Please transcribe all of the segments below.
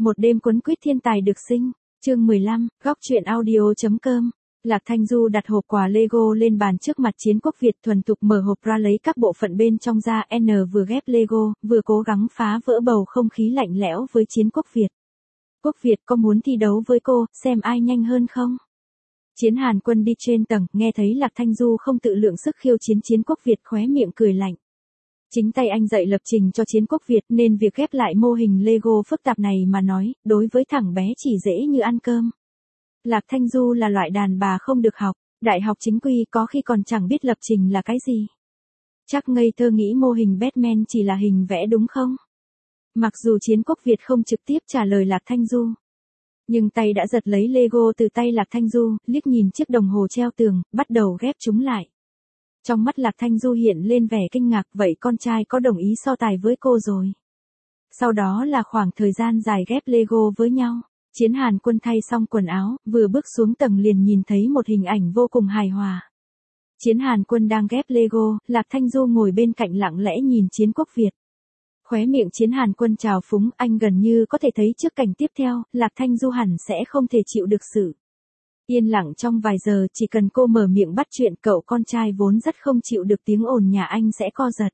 Một đêm cuốn quýt thiên tài được sinh. Chương 15, góc truyện audio.com. Lạc Thanh Du đặt hộp quà Lego lên bàn trước mặt Chiến Quốc Việt, thuần thục mở hộp ra lấy các bộ phận bên trong ra. Vừa ghép Lego, vừa cố gắng phá vỡ bầu không khí lạnh lẽo với Chiến Quốc Việt. Quốc Việt có muốn thi đấu với cô, xem ai nhanh hơn không? Chiến Hàn Quân đi trên tầng, nghe thấy Lạc Thanh Du không tự lượng sức khiêu chiến Chiến Quốc Việt, khóe miệng cười lạnh. Chính tay anh dạy lập trình cho Chiến Quốc Việt nên việc ghép lại mô hình Lego phức tạp này mà nói, đối với thằng bé chỉ dễ như ăn cơm. Lạc Thanh Du là loại đàn bà không được học, đại học chính quy có khi còn chẳng biết lập trình là cái gì. Chắc ngây thơ nghĩ mô hình Batman chỉ là hình vẽ đúng không? Mặc dù Chiến Quốc Việt không trực tiếp trả lời Lạc Thanh Du, nhưng tay đã giật lấy Lego từ tay Lạc Thanh Du, liếc nhìn chiếc đồng hồ treo tường, bắt đầu ghép chúng lại. Trong mắt Lạc Thanh Du hiện lên vẻ kinh ngạc, vậy con trai có đồng ý so tài với cô rồi. Sau đó là khoảng thời gian dài ghép Lego với nhau. Chiến Hàn Quân thay xong quần áo, vừa bước xuống tầng liền nhìn thấy một hình ảnh vô cùng hài hòa. Chiến Hàn Quân đang ghép Lego, Lạc Thanh Du ngồi bên cạnh lặng lẽ nhìn Chiến Quốc Việt. Khóe miệng Chiến Hàn Quân trào phúng, anh gần như có thể thấy trước cảnh tiếp theo, Lạc Thanh Du hẳn sẽ không thể chịu được sự yên lặng trong vài giờ, chỉ cần cô mở miệng bắt chuyện, cậu con trai vốn rất không chịu được tiếng ồn nhà anh sẽ co giật.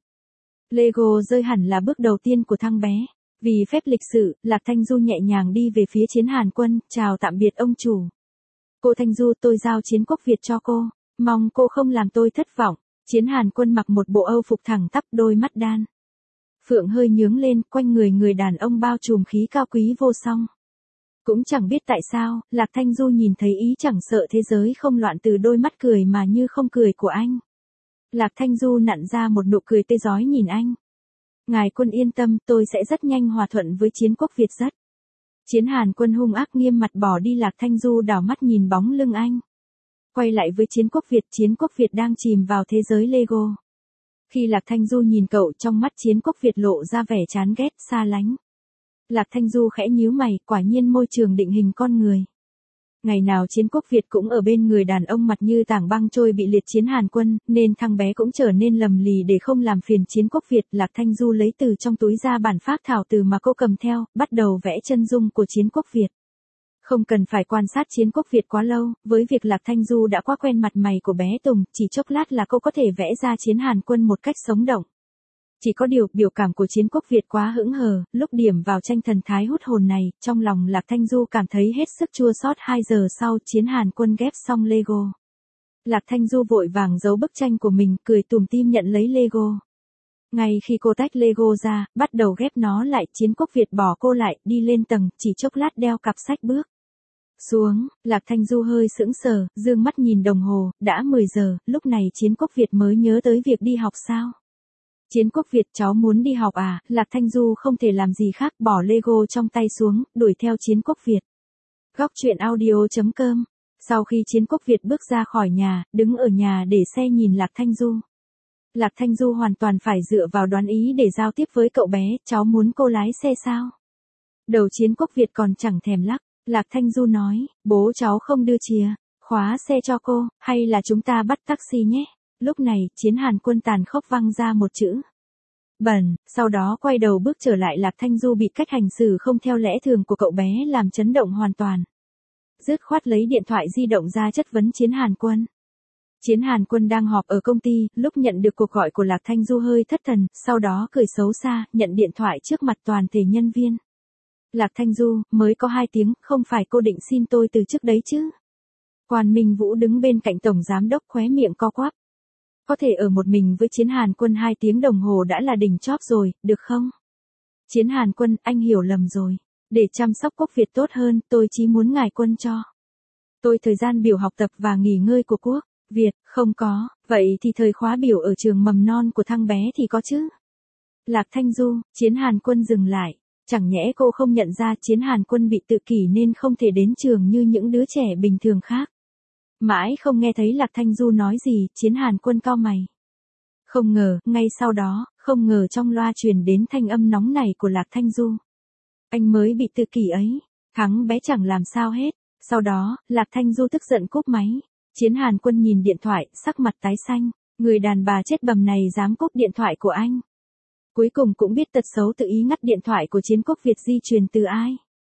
Lego rơi hẳn là bước đầu tiên của thằng bé. Vì phép lịch sự, Lạc Thanh Du nhẹ nhàng đi về phía Chiến Hàn Quân, chào tạm biệt ông chủ. Cô Thanh Du, tôi giao Chiến Quốc Việt cho cô, mong cô không làm tôi thất vọng. Chiến Hàn Quân mặc một bộ âu phục thẳng tắp, đôi mắt đan phượng hơi nhướng lên, quanh người đàn ông bao trùm khí cao quý vô song. Cũng chẳng biết tại sao, Lạc Thanh Du nhìn thấy ý chẳng sợ thế giới không loạn từ đôi mắt cười mà như không cười của anh. Lạc Thanh Du nặn ra một nụ cười tê rói nhìn anh. Ngài Quân yên tâm, tôi sẽ rất nhanh hòa thuận với Chiến Quốc Việt rất. Chiến Hàn Quân hung ác nghiêm mặt bỏ đi. Lạc Thanh Du đảo mắt nhìn bóng lưng anh. Quay lại với Chiến Quốc Việt đang chìm vào thế giới Lego. Khi Lạc Thanh Du nhìn cậu, trong mắt Chiến Quốc Việt lộ ra vẻ chán ghét, xa lánh. Lạc Thanh Du khẽ nhíu mày, quả nhiên môi trường định hình con người. Ngày nào Chiến Quốc Việt cũng ở bên người đàn ông mặt như tảng băng trôi bị liệt Chiến Hàn Quân, nên thằng bé cũng trở nên lầm lì để không làm phiền Chiến Quốc Việt. Lạc Thanh Du lấy từ trong túi ra bản phác thảo từ mà cô cầm theo, bắt đầu vẽ chân dung của Chiến Quốc Việt. Không cần phải quan sát Chiến Quốc Việt quá lâu, với việc Lạc Thanh Du đã quá quen mặt mày của bé Tùng, chỉ chốc lát là cô có thể vẽ ra Chiến Hàn Quân một cách sống động. Chỉ có điều, biểu cảm của Chiến Quốc Việt quá hững hờ, lúc điểm vào tranh thần thái hút hồn này, trong lòng Lạc Thanh Du cảm thấy hết sức chua xót. 2 giờ sau, Chiến Hàn Quân ghép xong Lego. Lạc Thanh Du vội vàng giấu bức tranh của mình, cười tủm tỉm nhận lấy Lego. Ngay khi cô tách Lego ra, bắt đầu ghép nó lại, Chiến Quốc Việt bỏ cô lại, đi lên tầng, chỉ chốc lát đeo cặp sách bước xuống. Lạc Thanh Du hơi sững sờ, dương mắt nhìn đồng hồ, đã 10 giờ, lúc này Chiến Quốc Việt mới nhớ tới việc đi học sao. Chiến Quốc Việt, cháu muốn đi học à? Lạc Thanh Du không thể làm gì khác, bỏ Lego trong tay xuống, đuổi theo Chiến Quốc Việt. Góc truyện audio.com. Sau khi Chiến Quốc Việt bước ra khỏi nhà, đứng ở nhà để xe nhìn Lạc Thanh Du. Lạc Thanh Du hoàn toàn phải dựa vào đoán ý để giao tiếp với cậu bé, cháu muốn cô lái xe sao? Đầu Chiến Quốc Việt còn chẳng thèm lắc, Lạc Thanh Du nói, bố cháu không đưa chìa khóa xe cho cô, hay là chúng ta bắt taxi nhé? Lúc này, Chiến Hàn Quân tàn khốc văng ra một chữ bẩn, sau đó quay đầu bước trở lại. Lạc Thanh Du bị cách hành xử không theo lẽ thường của cậu bé làm chấn động hoàn toàn. Dứt khoát lấy điện thoại di động ra chất vấn Chiến Hàn Quân. Chiến Hàn Quân đang họp ở công ty, lúc nhận được cuộc gọi của Lạc Thanh Du hơi thất thần, sau đó cười xấu xa, nhận điện thoại trước mặt toàn thể nhân viên. Lạc Thanh Du, mới có 2 tiếng, không phải cô định xin tôi từ chức đấy chứ? Quan Minh Vũ đứng bên cạnh tổng giám đốc, khóe miệng co quắp. Có thể ở một mình với Chiến Hàn Quân 2 tiếng đồng hồ đã là đỉnh chóp rồi, được không? Chiến Hàn Quân, anh hiểu lầm rồi. Để chăm sóc Quốc Việt tốt hơn, tôi chỉ muốn ngài Quân cho tôi thời gian biểu học tập và nghỉ ngơi của Quốc Việt. Không có, vậy thì thời khóa biểu ở trường mầm non của thằng bé thì có chứ? Lạc Thanh Du, Chiến Hàn Quân dừng lại. Chẳng nhẽ cô không nhận ra Chiến Hàn Quân bị tự kỷ nên không thể đến trường như những đứa trẻ bình thường khác? Mãi không nghe thấy Lạc Thanh Du nói gì, Chiến Hàn Quân cau mày. Không ngờ, ngay sau đó, không ngờ trong loa truyền đến thanh âm nóng nảy của Lạc Thanh Du. Anh mới bị tự kỷ ấy, thằng bé chẳng làm sao hết. Sau đó, Lạc Thanh Du tức giận cúp máy. Chiến Hàn Quân nhìn điện thoại, sắc mặt tái xanh. Người đàn bà chết bầm này dám cúp điện thoại của anh. Cuối cùng cũng biết tật xấu tự ý ngắt điện thoại của Chiến Quốc Việt di truyền từ ai.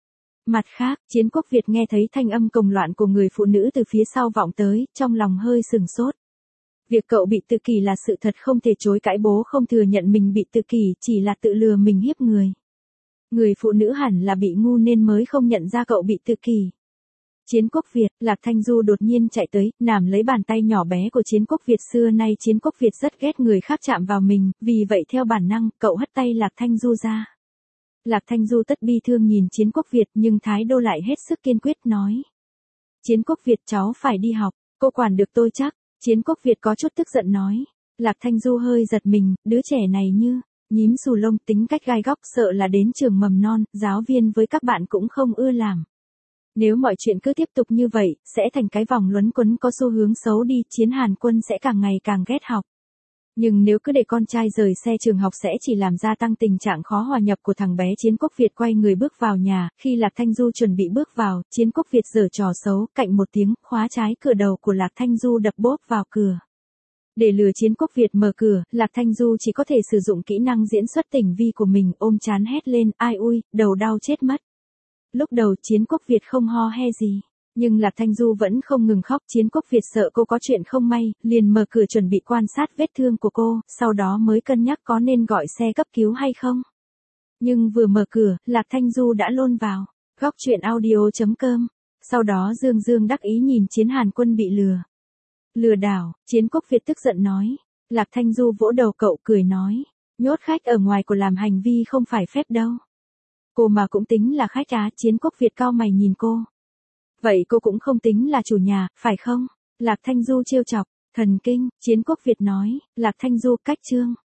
Mặt khác, Chiến Quốc Việt nghe thấy thanh âm cồng loạn của người phụ nữ từ phía sau vọng tới, trong lòng hơi sừng sốt. Việc cậu bị tự kỷ là sự thật không thể chối cãi, bố không thừa nhận mình bị tự kỷ, chỉ là tự lừa mình hiếp người. Người phụ nữ hẳn là bị ngu nên mới không nhận ra cậu bị tự kỷ. Chiến Quốc Việt, Lạc Thanh Du đột nhiên chạy tới, nắm lấy bàn tay nhỏ bé của Chiến Quốc Việt. Xưa nay Chiến Quốc Việt rất ghét người khác chạm vào mình, vì vậy theo bản năng, cậu hất tay Lạc Thanh Du ra. Lạc Thanh Du tất bi thương nhìn Chiến Quốc Việt nhưng thái độ lại hết sức kiên quyết nói. Chiến Quốc Việt, cháu phải đi học, cô quản được tôi chắc. Chiến Quốc Việt có chút tức giận nói. Lạc Thanh Du hơi giật mình, đứa trẻ này như nhím xù lông, tính cách gai góc, sợ là đến trường mầm non, giáo viên với các bạn cũng không ưa làm. Nếu mọi chuyện cứ tiếp tục như vậy, sẽ thành cái vòng luẩn quẩn có xu hướng xấu đi, Chiến Hàn Quân sẽ càng ngày càng ghét học. Nhưng nếu cứ để con trai rời xe trường học sẽ chỉ làm gia tăng tình trạng khó hòa nhập của thằng bé. Chiến Quốc Việt quay người bước vào nhà, khi Lạc Thanh Du chuẩn bị bước vào, Chiến Quốc Việt giở trò xấu, cạnh một tiếng, khóa trái cửa đầu của Lạc Thanh Du đập bốp vào cửa. Để lừa Chiến Quốc Việt mở cửa, Lạc Thanh Du chỉ có thể sử dụng kỹ năng diễn xuất tinh vi của mình, ôm trán hét lên, ai ui, đầu đau chết mất. Lúc đầu Chiến Quốc Việt không ho he gì, nhưng Lạc Thanh Du vẫn không ngừng khóc. Chiến Quốc Việt sợ cô có chuyện không may, liền mở cửa chuẩn bị quan sát vết thương của cô, sau đó mới cân nhắc có nên gọi xe cấp cứu hay không. Nhưng vừa mở cửa, Lạc Thanh Du đã lôn vào. Góc truyện audio.com. Sau đó Dương Dương đắc ý nhìn Chiến Hàn Quân bị lừa. Lừa đảo, Chiến Quốc Việt tức giận nói. Lạc Thanh Du vỗ đầu cậu cười nói. Nhốt khách ở ngoài của làm hành vi không phải phép đâu. Cô mà cũng tính là khách á? Chiến Quốc Việt cau mày nhìn cô. Vậy cô cũng không tính là chủ nhà, phải không? Lạc Thanh Du trêu chọc. Thần kinh, Chiến Quốc Việt nói. Lạc Thanh Du cách chương.